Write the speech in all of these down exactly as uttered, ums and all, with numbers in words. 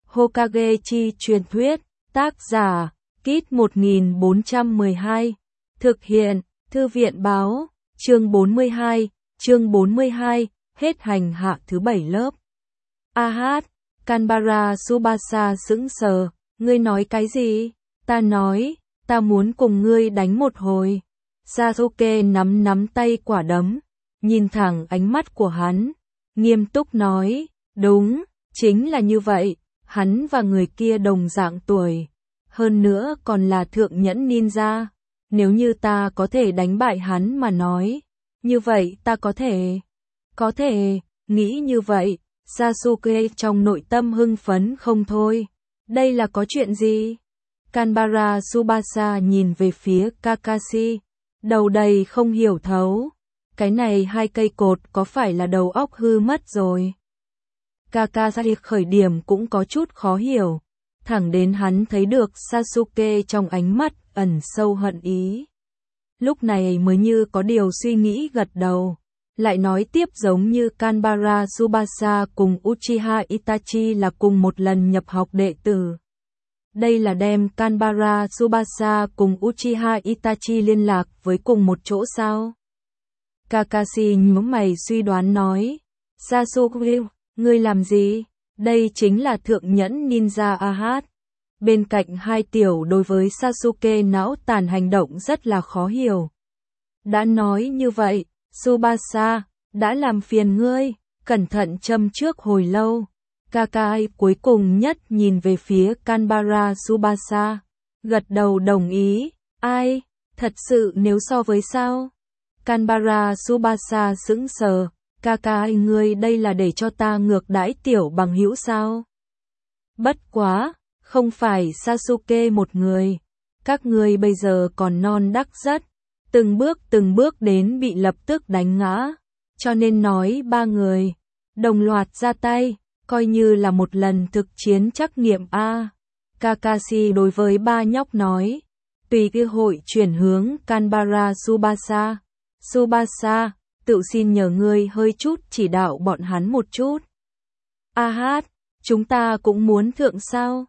Hokage chi truyền thuyết, tác giả, Kit một nghìn bốn trăm mười hai, thực hiện, Thư viện báo, chương bốn mươi hai, chương bốn mươi hai, hết hành hạ thứ bảy lớp. A hát, Kanbara Tsubasa sững sờ, ngươi nói cái gì? Ta nói, ta muốn cùng ngươi đánh một hồi. Sasuke nắm nắm tay quả đấm, nhìn thẳng ánh mắt của hắn, nghiêm túc nói, đúng, chính là như vậy, hắn và người kia đồng dạng tuổi, hơn nữa còn là thượng nhẫn ninja, nếu như ta có thể đánh bại hắn mà nói, như vậy ta có thể, có thể, nghĩ như vậy, Sasuke trong nội tâm hưng phấn không thôi, đây là có chuyện gì? Kanbara Tsubasa nhìn về phía Kakashi, đầu đầy không hiểu thấu, cái này hai cây cột có phải là đầu óc hư mất rồi? Kakashi khởi điểm cũng có chút khó hiểu, thẳng đến hắn thấy được Sasuke trong ánh mắt ẩn sâu hận ý. Lúc này mới như có điều suy nghĩ gật đầu, lại nói tiếp giống như Kanbara Tsubasa cùng Uchiha Itachi là cùng một lần nhập học đệ tử. Đây là đem Kanbara Tsubasa cùng Uchiha Itachi liên lạc với cùng một chỗ sao? Kakashi nhướng mày suy đoán nói, Sasuke, ngươi làm gì? Đây chính là thượng nhẫn ninja A hát. Bên cạnh hai tiểu đối với Sasuke não tàn hành động rất là khó hiểu. Đã nói như vậy, Tsubasa, đã làm phiền ngươi, cẩn thận châm trước hồi lâu. Kakashi cuối cùng nhất nhìn về phía Kanbara Tsubasa, gật đầu đồng ý, ai, thật sự nếu so với sao? Kanbara Tsubasa sững sờ, Kakashi ngươi đây là để cho ta ngược đãi tiểu bằng hữu sao? Bất quá, không phải Sasuke một người, các ngươi bây giờ còn non đắc rất, từng bước từng bước đến bị lập tức đánh ngã, cho nên nói ba người, đồng loạt ra tay, coi như là một lần thực chiến trắc nghiệm a. Kakashi đối với ba nhóc nói, tùy cơ hội chuyển hướng Kanbara Tsubasa, Tsubasa, tự xin nhờ ngươi hơi chút chỉ đạo bọn hắn một chút. A hát, chúng ta cũng muốn thượng sao?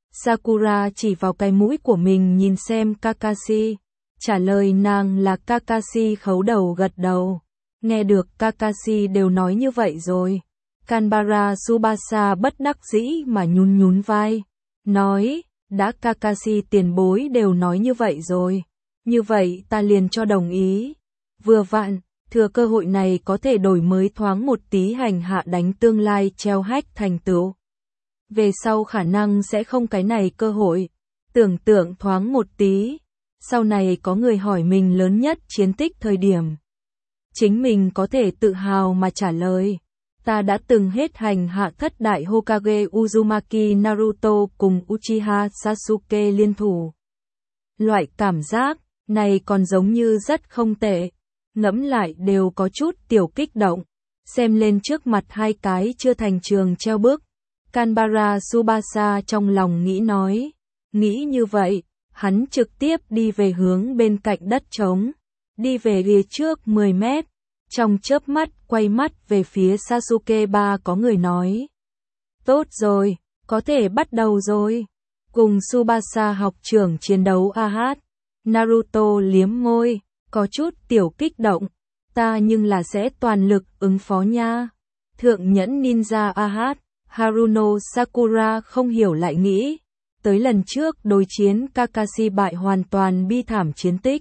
Sakura chỉ vào cái mũi của mình nhìn xem Kakashi, trả lời nàng là Kakashi khấu đầu gật đầu, nghe được Kakashi đều nói như vậy rồi. Kanbara Tsubasa bất đắc dĩ mà nhún nhún vai, nói, đã Kakashi tiền bối đều nói như vậy rồi, như vậy ta liền cho đồng ý. Vừa vặn, thừa cơ hội này có thể đổi mới thoáng một tí hành hạ đánh tương lai treo hách thành tựu. Về sau khả năng sẽ không cái này cơ hội, tưởng tượng thoáng một tí, sau này có người hỏi mình lớn nhất chiến tích thời điểm. Chính mình có thể tự hào mà trả lời. Ta đã từng hết hành hạ thất đại Hokage Uzumaki Naruto cùng Uchiha Sasuke liên thủ. Loại cảm giác này còn giống như rất không tệ, ngẫm lại đều có chút tiểu kích động, xem lên trước mặt hai cái chưa thành trường treo bước. Kanbara Tsubasa trong lòng nghĩ nói, nghĩ như vậy, hắn trực tiếp đi về hướng bên cạnh đất trống, đi về phía trước mười mét. Trong chớp mắt quay mắt về phía Sasuke ba có người nói. Tốt rồi, có thể bắt đầu rồi. Cùng Tsubasa học trưởng chiến đấu A hát. Naruto liếm môi, có chút tiểu kích động. Ta nhưng là sẽ toàn lực ứng phó nha. Thượng nhẫn ninja A hát. Haruno Sakura không hiểu lại nghĩ. Tới lần trước đối chiến Kakashi bại hoàn toàn bi thảm chiến tích.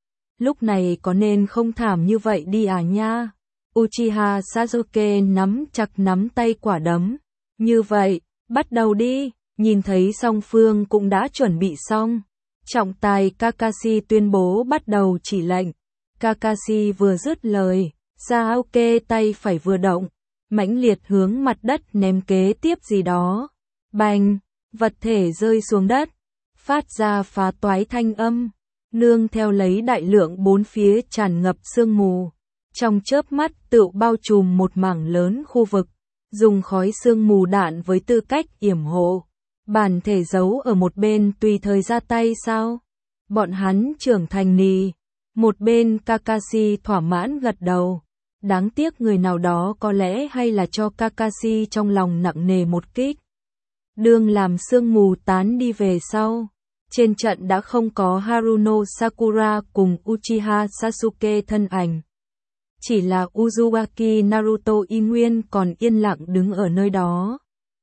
Lúc này có nên không thảm như vậy đi à nha. Uchiha Sasuke nắm chặt nắm tay quả đấm. Như vậy, bắt đầu đi. Nhìn thấy song phương cũng đã chuẩn bị xong. Trọng tài Kakashi tuyên bố bắt đầu chỉ lệnh. Kakashi vừa dứt lời, Sasuke tay phải vừa động, mãnh liệt hướng mặt đất ném kế tiếp gì đó. Bành, vật thể rơi xuống đất, phát ra phá toái thanh âm. Nương theo lấy đại lượng bốn phía tràn ngập sương mù, trong chớp mắt tựu bao trùm một mảng lớn khu vực, dùng khói sương mù đạn với tư cách yểm hộ, bản thể giấu ở một bên tùy thời ra tay sao? Bọn hắn trưởng thành nì, một bên Kakashi thỏa mãn gật đầu, đáng tiếc người nào đó có lẽ hay là cho Kakashi trong lòng nặng nề một kích. Đương làm sương mù tán đi về sau, trên trận đã không có Haruno Sakura cùng Uchiha Sasuke thân ảnh. Chỉ là Uzumaki Naruto y nguyên còn yên lặng đứng ở nơi đó.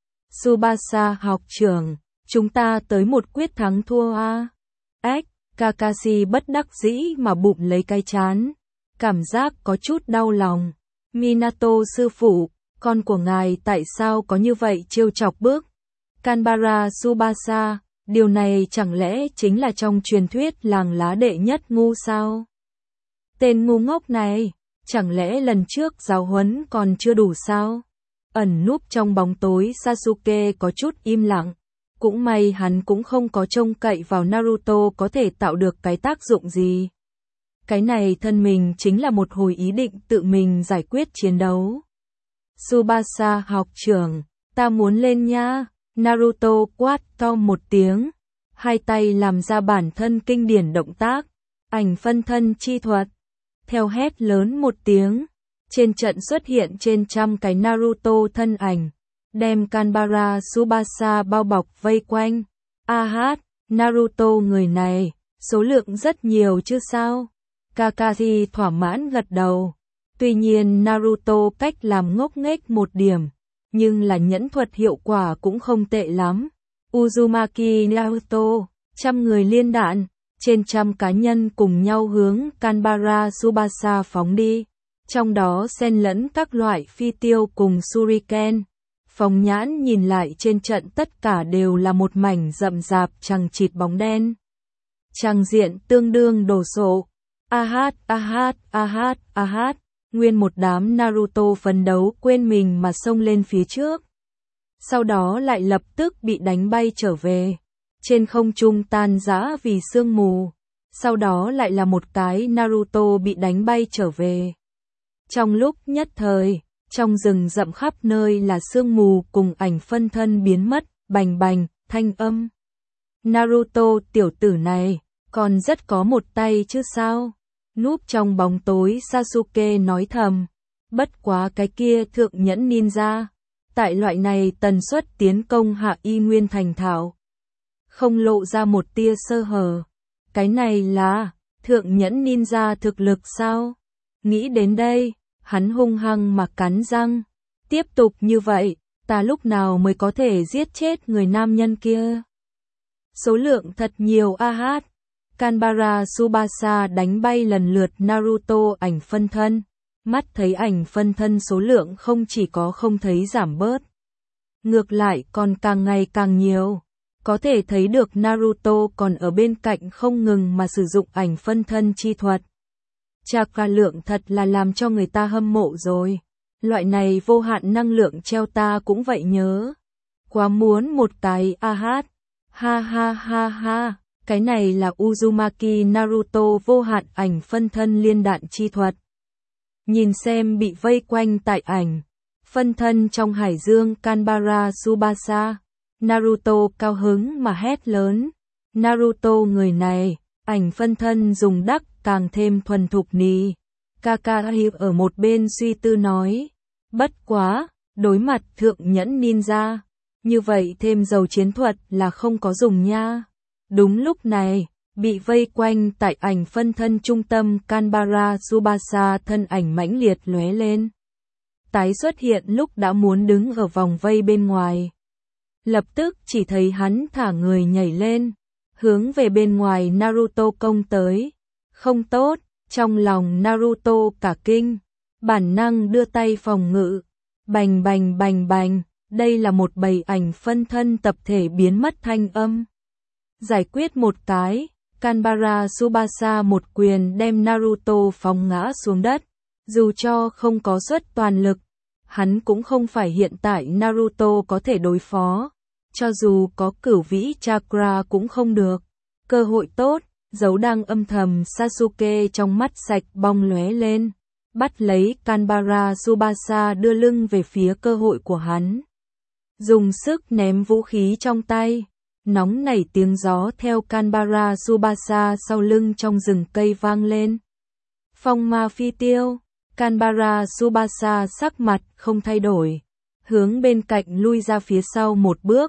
Tsubasa học trưởng, chúng ta tới một quyết thắng thua a. Ếch, Kakashi bất đắc dĩ mà bụng lấy cái trán, cảm giác có chút đau lòng. Minato sư phụ, con của ngài tại sao có như vậy trêu chọc bước? Kanbara Tsubasa, điều này chẳng lẽ chính là trong truyền thuyết làng lá đệ nhất ngu sao? Tên ngu ngốc này, chẳng lẽ lần trước giáo huấn còn chưa đủ sao? Ẩn núp trong bóng tối Sasuke có chút im lặng. Cũng may hắn cũng không có trông cậy vào Naruto có thể tạo được cái tác dụng gì. Cái này thân mình chính là một hồi ý định tự mình giải quyết chiến đấu. Tsubasa học trưởng, ta muốn lên nha. Naruto quát to một tiếng, hai tay làm ra bản thân kinh điển động tác, ảnh phân thân chi thuật. Theo hét lớn một tiếng, trên trận xuất hiện trên trăm cái Naruto thân ảnh, đem Kanbara Tsubasa bao bọc vây quanh. A hát, Naruto người này, số lượng rất nhiều chứ sao? Kakashi thỏa mãn gật đầu. Tuy nhiên Naruto cách làm ngốc nghếch một điểm, nhưng là nhẫn thuật hiệu quả cũng không tệ lắm. Uzumaki Naruto, trăm người liên đạn, trên trăm cá nhân cùng nhau hướng Kanbara Tsubasa phóng đi, trong đó xen lẫn các loại phi tiêu cùng shuriken. Phóng nhãn nhìn lại trên trận tất cả đều là một mảnh rậm rạp chằng chịt bóng đen. Tràng diện tương đương đồ sộ. A hát, a hát, a hát, a hát. Nguyên một đám Naruto phấn đấu quên mình mà xông lên phía trước. Sau đó lại lập tức bị đánh bay trở về. Trên không trung tan rã vì sương mù. Sau đó lại là một cái Naruto bị đánh bay trở về. Trong lúc nhất thời, trong rừng rậm khắp nơi là sương mù cùng ảnh phân thân biến mất, bành bành, thanh âm. Naruto tiểu tử này, còn rất có một tay chứ sao? Núp trong bóng tối Sasuke nói thầm. Bất quá cái kia thượng nhẫn ninja. Tại loại này tần suất tiến công hạ y nguyên thành thạo. Không lộ ra một tia sơ hở. Cái này là thượng nhẫn ninja thực lực sao? Nghĩ đến đây, hắn hung hăng mà cắn răng. Tiếp tục như vậy, ta lúc nào mới có thể giết chết người nam nhân kia? Số lượng thật nhiều a hát. Kanbara Tsubasa đánh bay lần lượt Naruto ảnh phân thân. Mắt thấy ảnh phân thân số lượng không chỉ có không thấy giảm bớt. Ngược lại còn càng ngày càng nhiều. Có thể thấy được Naruto còn ở bên cạnh không ngừng mà sử dụng ảnh phân thân chi thuật. Chakra lượng thật là làm cho người ta hâm mộ rồi. Loại này vô hạn năng lượng treo ta cũng vậy nhớ. Quá muốn một cái a hát. Ha ha ha ha. Cái này là Uzumaki Naruto vô hạn ảnh phân thân liên đạn chi thuật. Nhìn xem bị vây quanh tại ảnh phân thân trong hải dương Kanbara Tsubasa. Naruto cao hứng mà hét lớn. Naruto người này, ảnh phân thân dùng đắc càng thêm thuần thục nì. Kakashi ở một bên suy tư nói. Bất quá, đối mặt thượng nhẫn ninja. Như vậy thêm dầu chiến thuật là không có dùng nha. Đúng lúc này, bị vây quanh tại ảnh phân thân trung tâm Kanbara Tsubasa thân ảnh mãnh liệt lóe lên. Tái xuất hiện lúc đã muốn đứng ở vòng vây bên ngoài. Lập tức chỉ thấy hắn thả người nhảy lên, hướng về bên ngoài Naruto công tới. Không tốt, trong lòng Naruto cả kinh, bản năng đưa tay phòng ngự. Bành bành bành bành, đây là một bầy ảnh phân thân tập thể biến mất thanh âm. Giải quyết một cái, Kanbara Tsubasa một quyền đem Naruto phóng ngã xuống đất. Dù cho không có suất toàn lực, hắn cũng không phải hiện tại Naruto có thể đối phó. Cho dù có cửu vĩ chakra cũng không được. Cơ hội tốt, dấu đang âm thầm Sasuke trong mắt sạch bong lóe lên. Bắt lấy Kanbara Tsubasa đưa lưng về phía cơ hội của hắn. Dùng sức ném vũ khí trong tay. Nóng nảy tiếng gió theo Kanbara Tsubasa sau lưng trong rừng cây vang lên. Phong ma phi tiêu, Kanbara Tsubasa sắc mặt không thay đổi. Hướng bên cạnh lui ra phía sau một bước.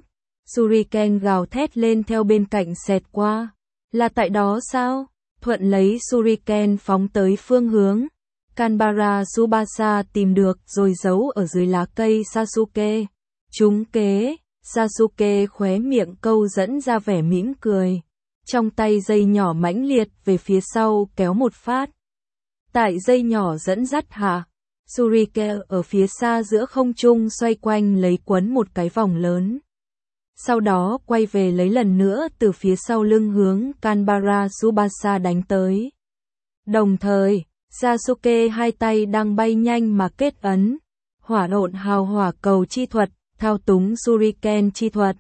Shuriken gào thét lên theo bên cạnh xẹt qua. Là tại đó sao? Thuận lấy Shuriken phóng tới phương hướng Kanbara Tsubasa tìm được rồi giấu ở dưới lá cây Sasuke. Trúng kế, Sasuke khóe miệng câu dẫn ra vẻ mỉm cười. Trong tay dây nhỏ mãnh liệt về phía sau kéo một phát. Tại dây nhỏ dẫn dắt hạ, Shuriken ở phía xa giữa không trung xoay quanh lấy quấn một cái vòng lớn. Sau đó quay về lấy lần nữa từ phía sau lưng hướng Kanbara Tsubasa đánh tới. Đồng thời, Sasuke hai tay đang bay nhanh mà kết ấn. Hỏa độn hào hỏa cầu chi thuật, thao túng Shuriken chi thuật.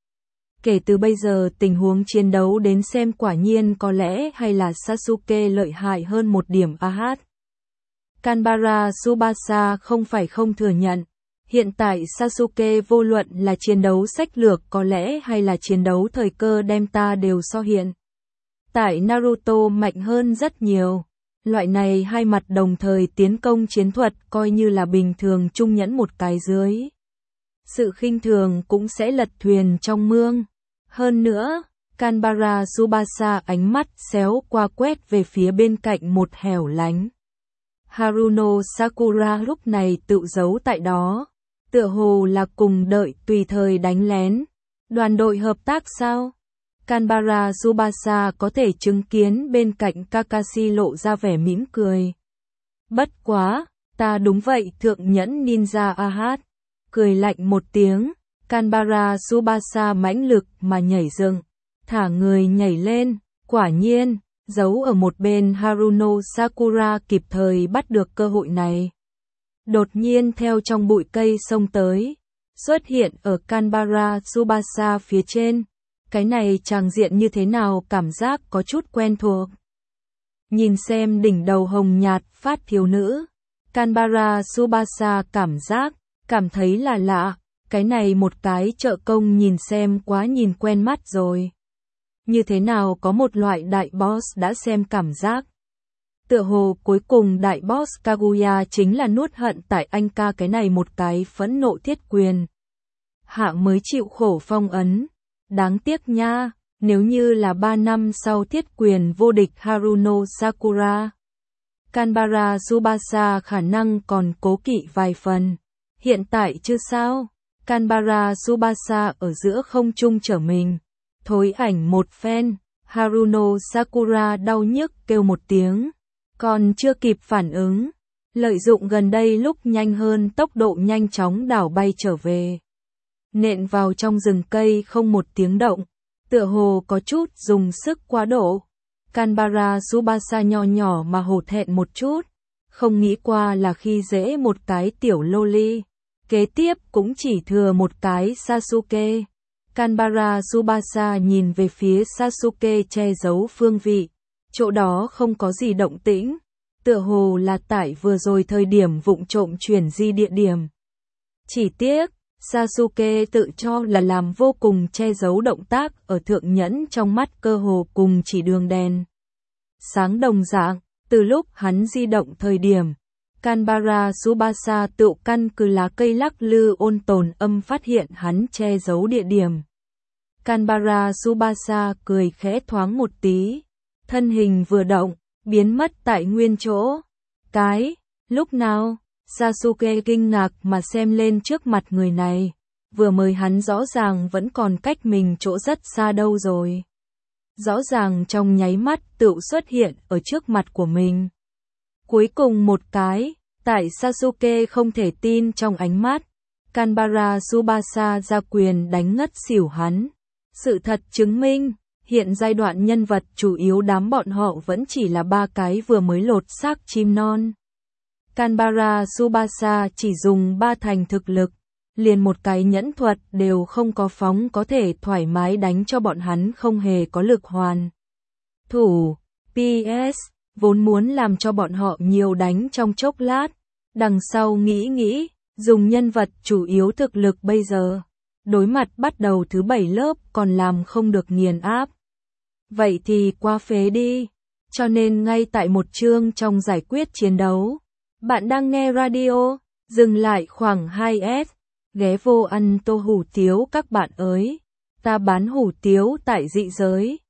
Kể từ bây giờ tình huống chiến đấu đến xem quả nhiên có lẽ hay là Sasuke lợi hại hơn một điểm a hát. Kanbara Tsubasa không phải không thừa nhận. Hiện tại Sasuke vô luận là chiến đấu sách lược có lẽ hay là chiến đấu thời cơ đem ta đều so hiện. Tại Naruto mạnh hơn rất nhiều. Loại này hai mặt đồng thời tiến công chiến thuật coi như là bình thường trung nhẫn một cái dưới. Sự khinh thường cũng sẽ lật thuyền trong mương. Hơn nữa, Kanbara Tsubasa ánh mắt xéo qua quét về phía bên cạnh một hẻo lánh. Haruno Sakura lúc này tự giấu tại đó. Tựa hồ là cùng đợi tùy thời đánh lén. Đoàn đội hợp tác sao? Kanbara Tsubasa có thể chứng kiến bên cạnh Kakashi lộ ra vẻ mỉm cười. Bất quá, ta đúng vậy thượng nhẫn ninja a hát. Cười lạnh một tiếng, Kanbara Tsubasa mãnh lực mà nhảy dựng, thả người nhảy lên, quả nhiên, giấu ở một bên Haruno Sakura kịp thời bắt được cơ hội này. Đột nhiên theo trong bụi cây xông tới, xuất hiện ở Kanbara Tsubasa phía trên. Cái này tràng diện như thế nào cảm giác có chút quen thuộc. Nhìn xem đỉnh đầu hồng nhạt phát thiếu nữ, Kanbara Tsubasa cảm giác, cảm thấy là lạ, cái này một cái trợ công nhìn xem quá nhìn quen mắt rồi. Như thế nào có một loại đại boss đã xem cảm giác. Tựa hồ cuối cùng đại boss Kaguya chính là nuốt hận tại anh ca cái này một cái phẫn nộ thiết quyền. Hạ mới chịu khổ phong ấn. Đáng tiếc nha, nếu như là ba năm sau thiết quyền vô địch Haruno Sakura, Kanbara Tsubasa khả năng còn cố kỵ vài phần. Hiện tại chưa sao, Kanbara Tsubasa ở giữa không trung trở mình. Thối ảnh một phen, Haruno Sakura đau nhức kêu một tiếng. Còn chưa kịp phản ứng, lợi dụng gần đây lúc nhanh hơn tốc độ nhanh chóng đảo bay trở về. Nện vào trong rừng cây không một tiếng động, tựa hồ có chút dùng sức quá độ. Kanbara Tsubasa nho nhỏ mà hổ thẹn một chút, không nghĩ qua là khi dễ một cái tiểu loli. Kế tiếp cũng chỉ thừa một cái Sasuke. Kanbara Tsubasa nhìn về phía Sasuke che giấu phương vị. Chỗ đó không có gì động tĩnh, tựa hồ là tại vừa rồi thời điểm vụng trộm chuyển di địa điểm. Chỉ tiếc, Sasuke tự cho là làm vô cùng che giấu động tác ở thượng nhẫn trong mắt cơ hồ cùng chỉ đường đèn. Sáng đồng dạng, từ lúc hắn di động thời điểm, Kanbara Tsubasa tự căn cứ lá cây lắc lư ôn tồn âm phát hiện hắn che giấu địa điểm. Kanbara Tsubasa cười khẽ thoáng một tí. Thân hình vừa động, biến mất tại nguyên chỗ. Cái, lúc nào? Sasuke kinh ngạc mà xem lên trước mặt người này. Vừa mới hắn rõ ràng vẫn còn cách mình chỗ rất xa đâu rồi. Rõ ràng trong nháy mắt tự xuất hiện ở trước mặt của mình. Cuối cùng một cái, tại Sasuke không thể tin trong ánh mắt. Kanbara Tsubasa ra quyền đánh ngất xỉu hắn. Sự thật chứng minh. Hiện giai đoạn nhân vật chủ yếu đám bọn họ vẫn chỉ là ba cái vừa mới lột xác chim non. Kanbara Tsubasa chỉ dùng ba thành thực lực, liền một cái nhẫn thuật đều không có phóng có thể thoải mái đánh cho bọn hắn không hề có lực hoàn. Thủ, pê ét, vốn muốn làm cho bọn họ nhiều đánh trong chốc lát, đằng sau nghĩ nghĩ, dùng nhân vật chủ yếu thực lực bây giờ. Đối mặt bắt đầu thứ bảy lớp còn làm không được nghiền áp. Vậy thì qua phế đi. Cho nên ngay tại một chương trong giải quyết chiến đấu, bạn đang nghe radio, dừng lại khoảng hai phút, ghé vô ăn tô hủ tiếu các bạn ơi. ta bán hủ tiếu tại dị giới.